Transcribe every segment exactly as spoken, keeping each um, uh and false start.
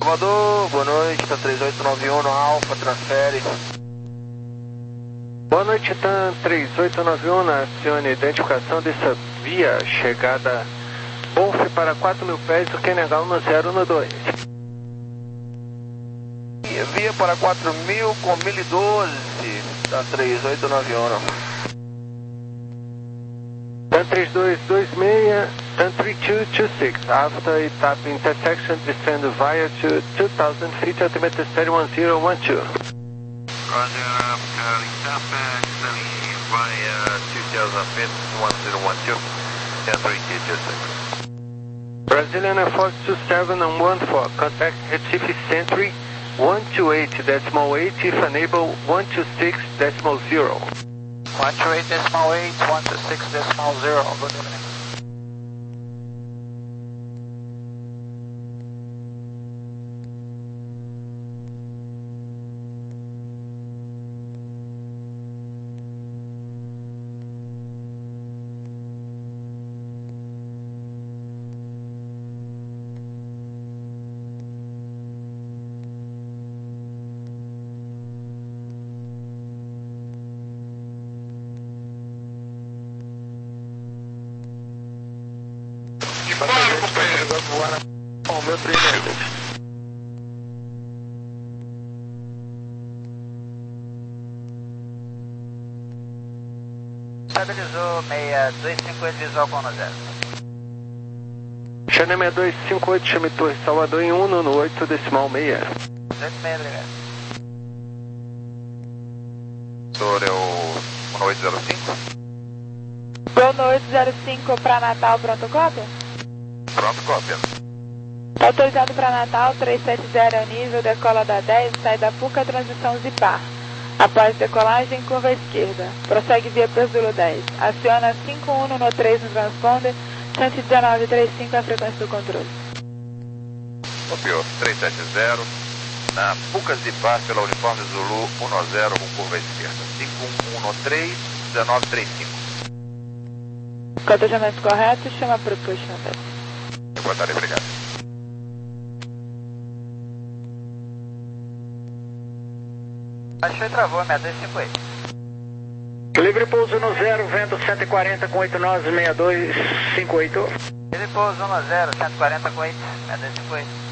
Salvador, boa noite, tá três oito nove um no Alfa, transfere. Boa noite, TAM três oito nove um, acione a identificação dessa via, chegada Golf para quatro mil pés, do Kenegal no zero no dois. Via para quatro mil com mil e doze, tá três oito nove um. TAM três dois dois seis, TAM três dois dois seis, after etap intersection, descend via to two thousand feet, altimeter steady one zero one two. Roger, after etap descending via two thousand feet, one zero one two, TAM três dois dois seis. Brazilian Air Force two seven and one four, contact Recife Sentry one two eight decimal eight, if unable one two six decimal zero. one two eight decimal eight, one two six decimal zero, good evening. Claro, companheiro. Bom, meu primeiro. Estabilizou seis dois cinco oito, visual com no zero. Channel seis dois cinco oito, chame Torre Salvador em um no oito decimal seis. oito seis, obrigado. Senhor é o um oito zero cinco? Bruno oito zero cinco para Natal, pronto, cópia? Pronto, cópia. Autorizado para Natal, trezentos e setenta ao nível, decola da dez, sai da Puca, transição Zipar. Após decolagem, curva à esquerda. Prossegue via Presulo dez. Aciona cinco um no três no transponder, cento e dezenove trinta e cinco é a frequência do controle. Copiou, trezentos e setenta, na Puca Zipar pela Uniforme Zulu um zero com curva à esquerda. cinco um no três, dezenove trinta e cinco. Cotejamento correto, chama para o push no teste. Boa tarde, obrigado. Baixou e travou, seis dois cinco oito. Livre pouso no zero, vento cento e quarenta com oito nove seis dois cinco oito. Livre pouso no zero, cento e quarenta com oito, seis dois cinco oito.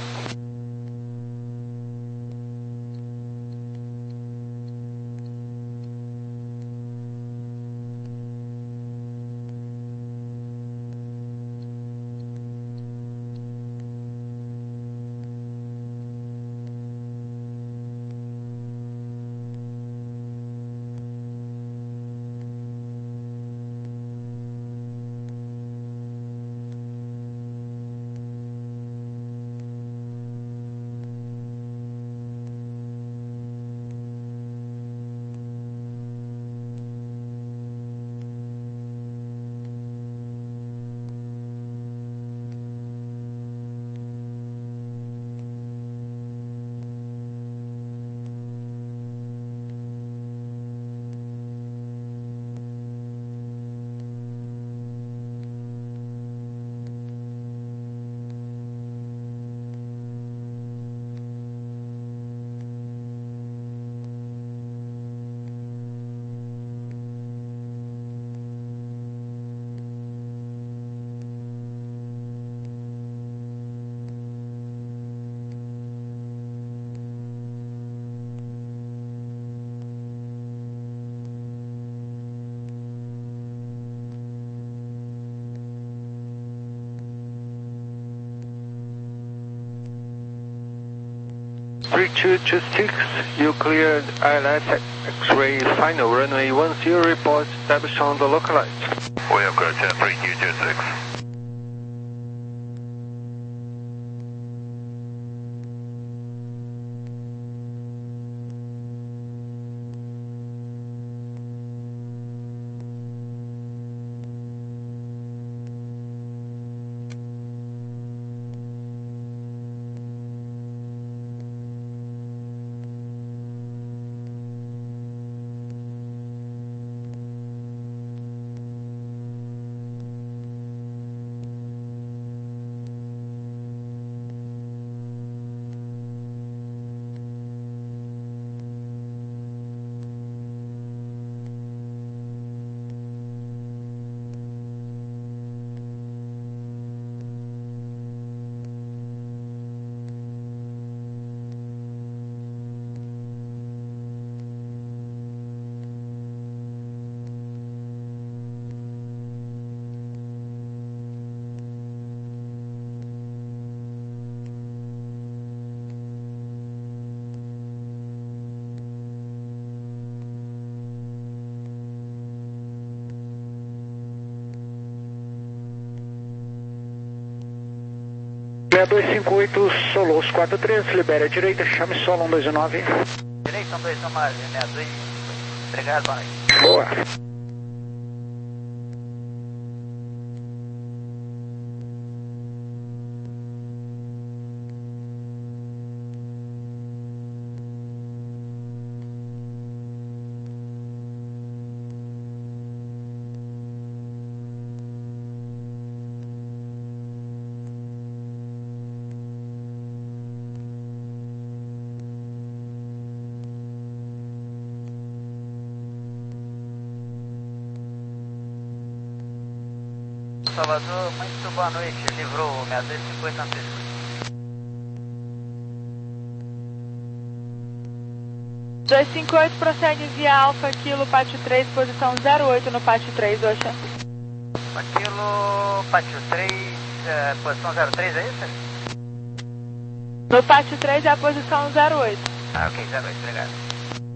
three two two six, you cleared I L S X-ray final, runway one zero, report established on the localized. We have cleared ten three two two six. seis dois cinco oito, Solos quatro três, libera a direita, chame solo um dois nove. Direita, um dois nove, seis dois. Obrigado, boa noite. Boa. Salvador, muito boa noite, livrou seis dois cinco oito Antônio. dois cinco oito prossegue via Alfa Kilo, pátio três, posição zero oito no pátio três, Oxa. Kilo, pátio três, é, posição zero três, é isso? No pátio três é a posição zero oito. Ah, ok, zero oito, obrigado.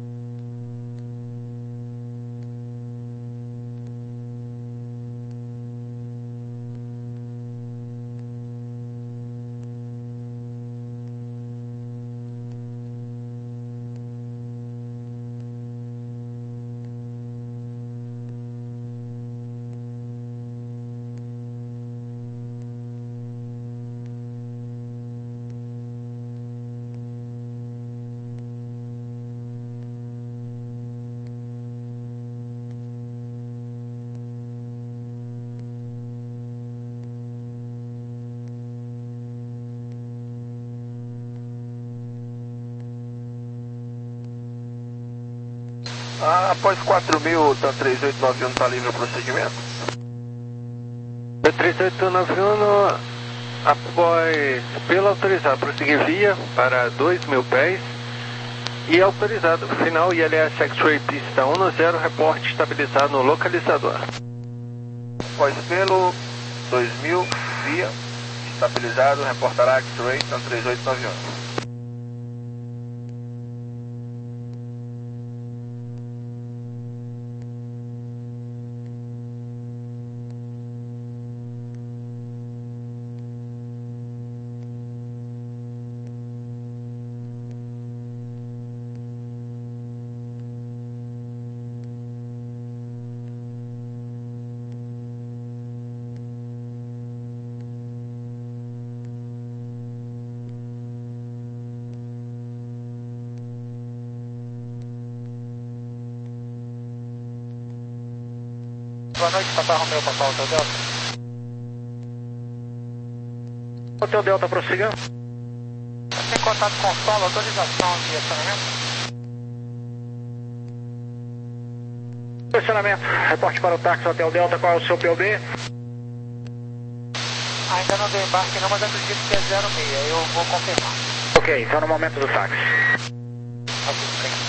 Ah, após quatro mil, tá três oito nove um, tá livre o procedimento? três oito nove um, após, pelo autorizado, prosseguir via para dois mil pés e autorizado. Final I L S X-Ray pista um zero, reporte estabilizado no localizador. Após pelo dois mil, via, estabilizado, reportará X-Ray, tá três oito nove um. Boa noite, Papai Romeu, Papai Hotel Delta. Hotel Delta, prossiga. Tem contato com o solo, autorização de acionamento? Estacionamento, reporte para o táxi Hotel Delta, qual é o seu P O B? Ainda não deu embarque não, mas acredito que é zero seis, eu vou confirmar. Ok, então no momento do táxi. Ok, obrigado.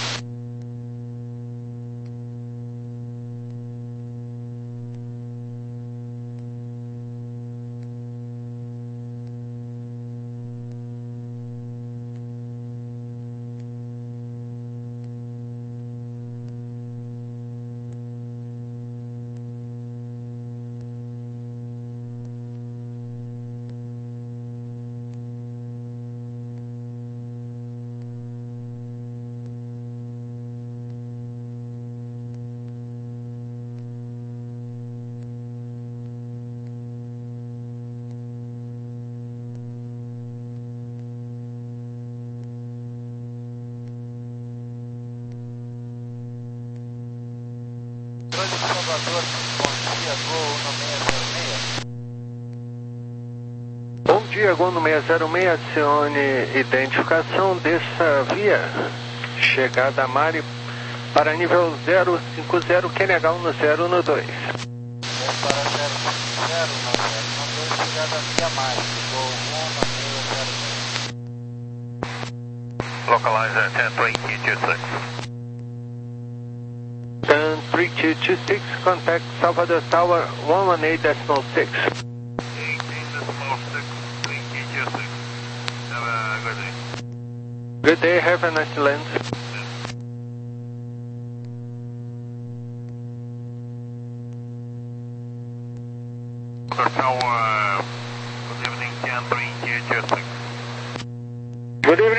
Salvador, bom dia, Gol no seis zero seis. Bom dia, Gol no seis zero seis, acione identificação dessa via. Chegada a Mari para nível zero cinco zero, Q N H um no zero no dois. Para zero cinco zero, no zero no dois, chegada via Mari, Gol um no seis zero seis. Localize at ten three two six. ten three two two six, contact Salvador Tower one one eight decimal six. eighteen decimal six, three two six. Have a good day. Good day, have a nice land. Tower, good evening, ten three two two six.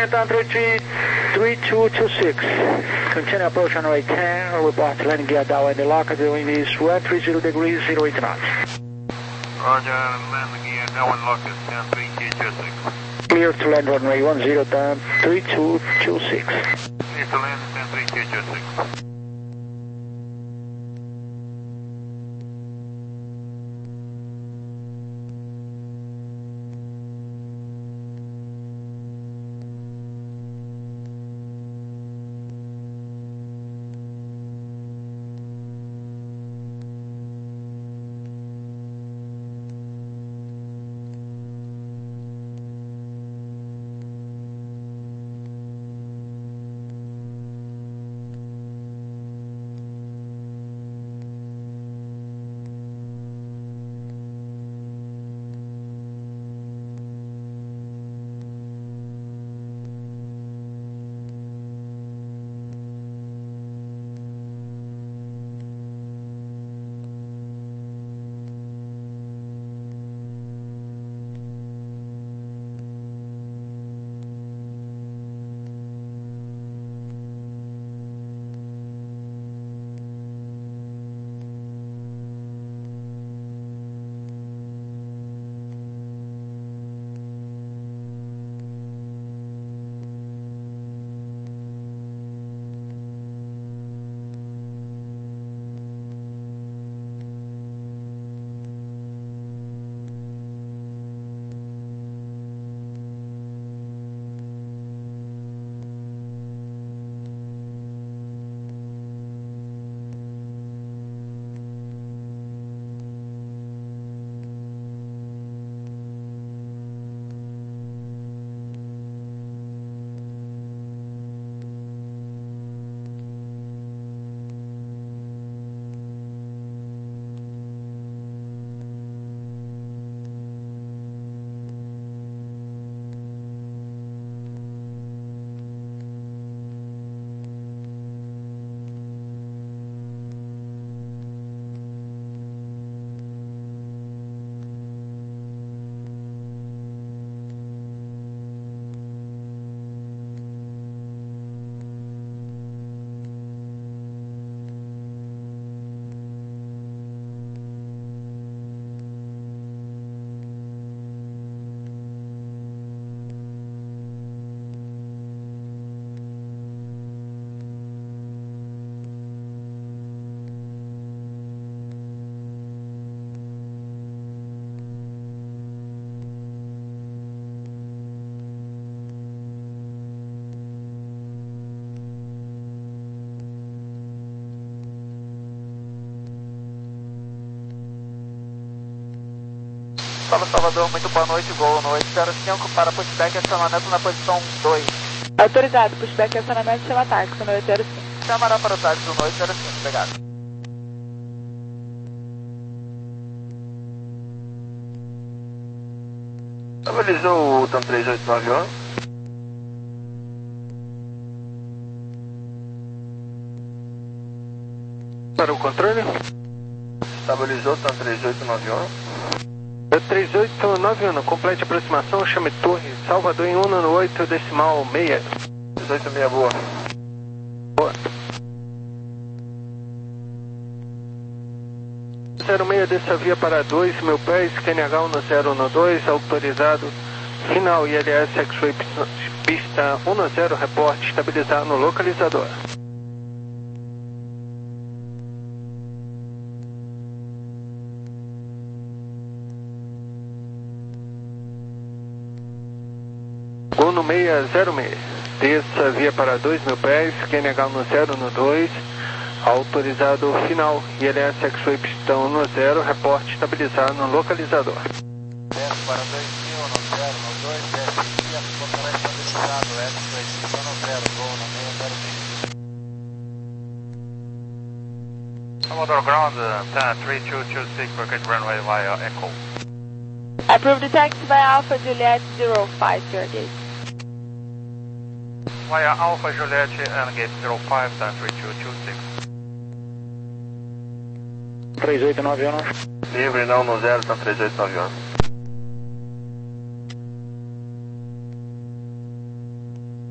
Land on three three, three two two six. Continue approach on runway ten, report landing gear down in the lock, the wind is one three zero degrees, zero eight knots. Roger, landing gear down in lock is ten three two two six. Clear to land runway one zero down, three two two six. Clear to land ten three two two six. Fala Salvador, muito boa noite, Gol no oito zero cinco para pushback e acionamento na posição dois. Autorizado, pushback e acionamento chama táxi no oito zero cinco. Chamará para o táxi no oito zero cinco, obrigado. Estabilizou o TAM três oito nove um. Para o controle? Estabilizou o TAM três oito nove um. três oito nove um, complete aproximação, chame torre, Salvador em um no oito decimal seis. três oito seis, boa. Boa. zero seis dessa via para dois mil pés, Q N H um no zero um dois, autorizado, final I L S X-Ray pista um no zero, reporte, estabilizar no localizador. Gol no seis zero seis, desça via para dois mil pés, Q N H um no zero no dois, autorizado final, I L S X-Ray pistão um no zero, reporte estabilizar no localizador. Desce para dois mil no zero no dois, desce via, totalmente estabilizado, X-Ray pistão no zero, Gol no seis zero seis. Salvador ground, TAM three two two six, rocket runway via Echo. Approved the taxi by Alpha Juliet zero five, your gate. Via Alpha Juliet and gate zero five, TAM three two two six. três oito nove um. Livre não no zero, TAM três oito nove um.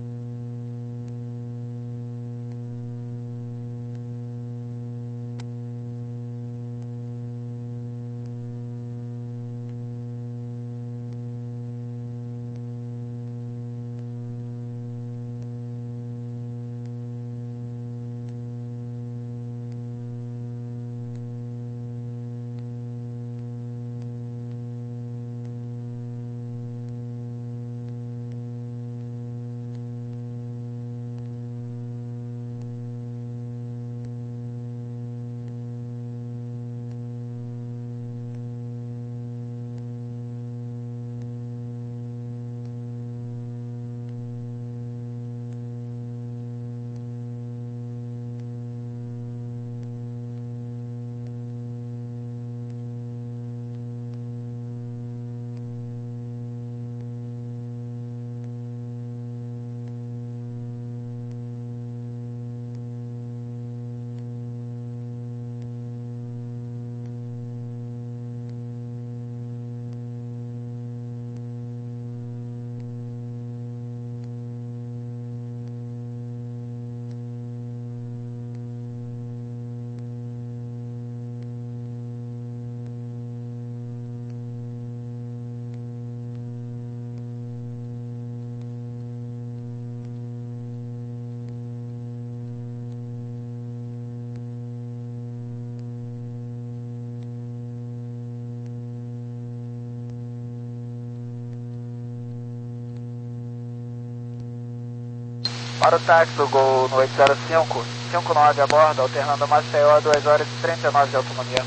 Para o táxi do Gol no oito zero cinco, cinco nove a bordo, alternando Maceió, duas horas e trinta e nove de autonomia.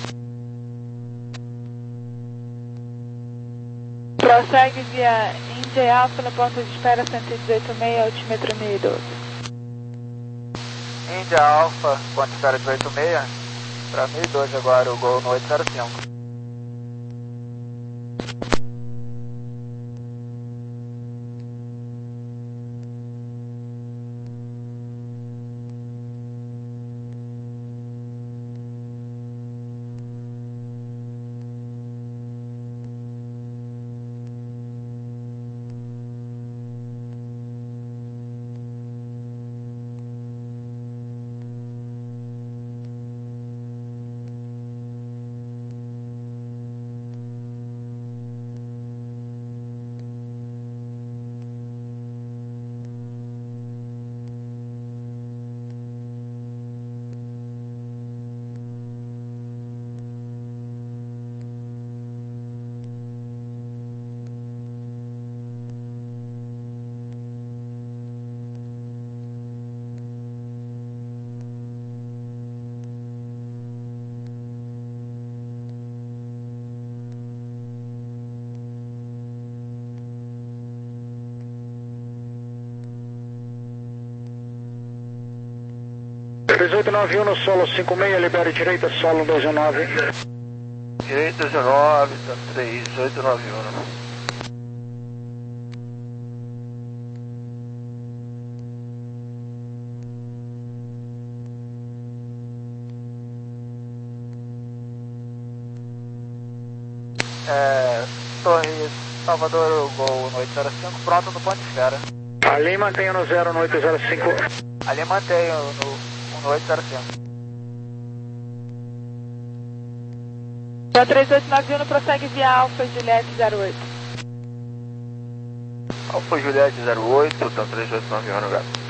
Prossegue via India Alpha no ponto de espera cento e dezoito ponto seis, altímetro mil e doze. India Alpha, ponto de espera dezoito ponto seis, para mil e doze agora o Gol no oito zero cinco. dezoito nove um no solo cinco seis, libere direita, solo dois nove. Direita dezenove, tá três, dezoito nove um. É, Torre Salvador Gol no oito zero cinco, pronto no ponto de espera. Ali mantenha no zero no oito zero cinco. Ali mantenho no, no oito zero cinco. O três oito nove um prossegue via Alfa Juliette zero oito. Alfa Juliette zero oito, tá três oito nove um no gato.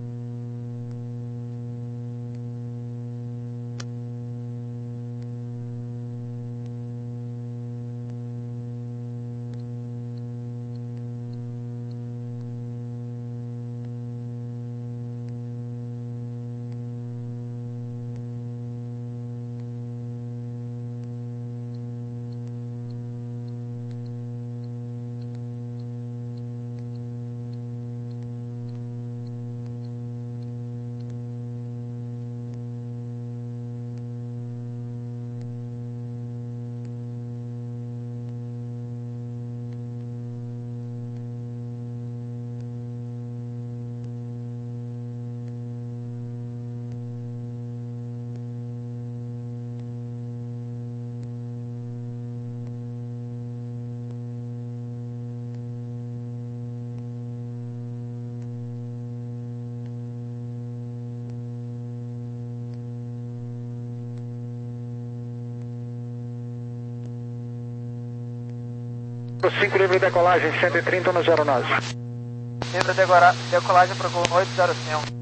cinco livre decolagem, cento e trinta no zero nove. Livre decora, decolagem para o Gol no oito zero cinco.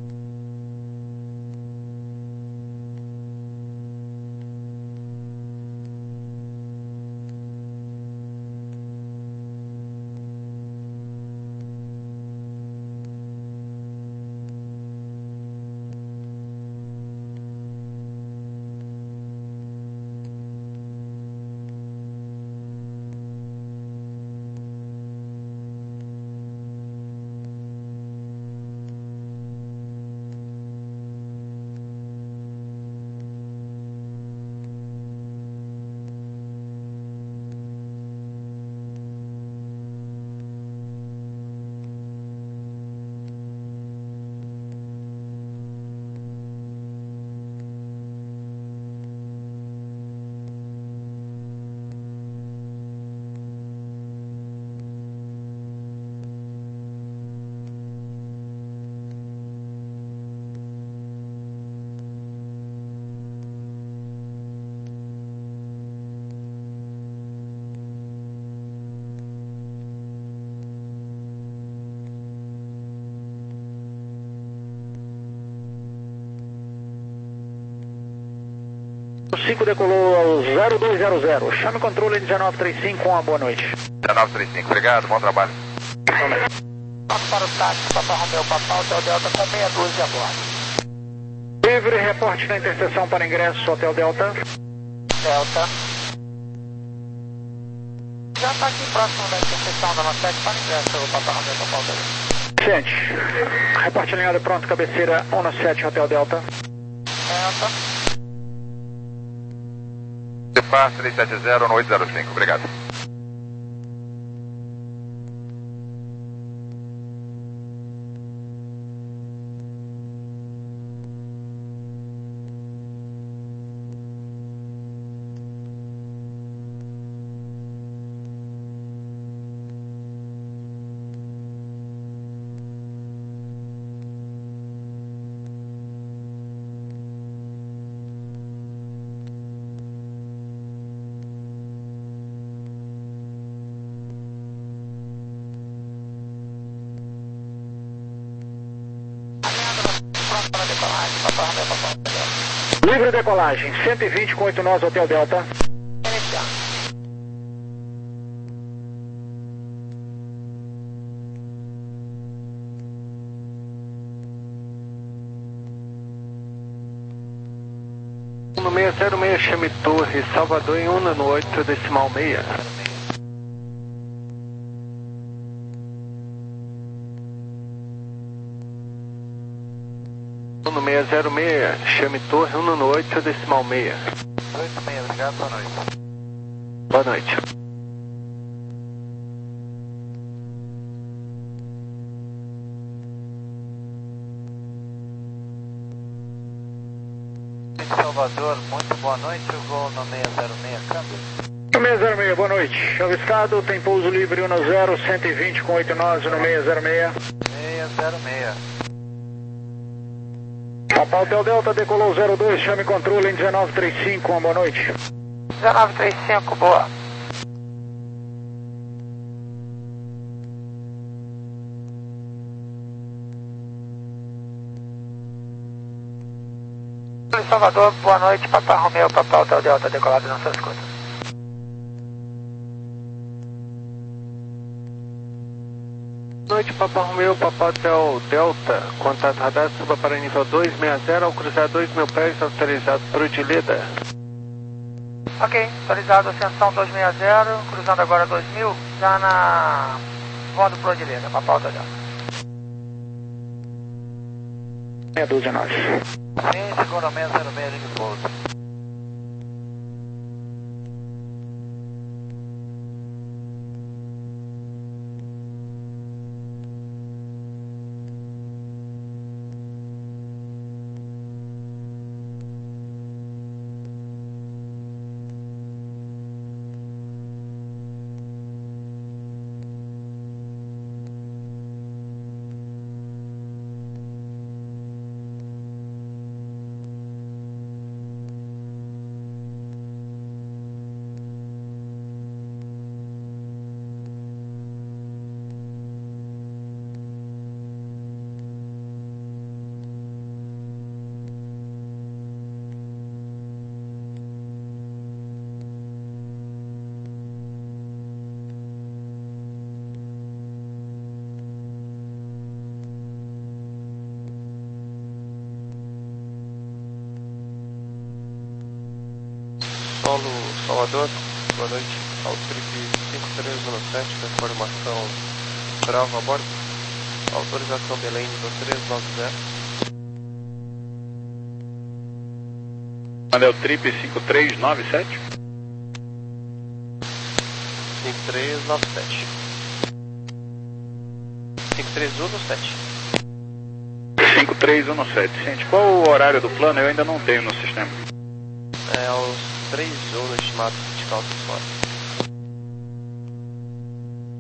cinco decolou ao zero dois zero zero. Chame o controle dezenove trinta e cinco, uma boa noite. dezenove trinta e cinco, obrigado, bom trabalho. Passo para o táxi, Papa Romeu, Papa Hotel Delta com meia dúzia a bordo. Livre, reporte na interseção para ingresso, Hotel Delta. Delta. Já está aqui próximo da interseção da Notec para ingresso, Papa Romeu, Papa Hotel Delta. Ciente. Reporte alinhado pronto, cabeceira um sete, Hotel Delta. Delta. Cipar três sete zero no oito zero cinco, obrigado. Livre decolagem, cento e vinte com oito nós, Hotel Delta. Iniciar. No seis zero seis, chame Torre, Salvador em um no oito, decimal seis. No seis zero seis, chame Torre, um no oito, decimal seis. oito seis, obrigado, boa noite. Boa noite. Salvador, muito boa noite, eu vou no seis zero seis, câmbio. seis zero seis, boa noite. Avistado, tem pouso livre um zero, cento e vinte com oito nós no seis zero seis. seis zero seis. Papa Hotel Delta decolou zero dois, chame controle em dezenove trinta e cinco, uma boa noite. dezenove trinta e cinco, boa. Salvador, boa noite, Papa Romeu, Papa Hotel Delta, decolado nas suas coisas. Boa noite, Papa Romeu, Papa Hotel Delta, contato radar, suba para nível dois sessenta, ao cruzar dois mil pés, autorizado por Udileda. Ok, autorizado, ascensão dois sessenta, cruzando agora dois mil, já na voando por Udileda, Papa Hotel Delta. Meia dúzia nós. Sim, segura seis zero seis, ligue pouso. Paulo Salvador, boa noite, Altrip cinco três um sete, informação Bravo a bordo, autorização Belém nível três nove zero. Anel Trip cinco três nove sete? cinco três nove sete. cinco três um sete. cinco três um sete. Gente, qual o horário do plano? Eu ainda não tenho no sistema. É aos três horas estimados de cálculo fora.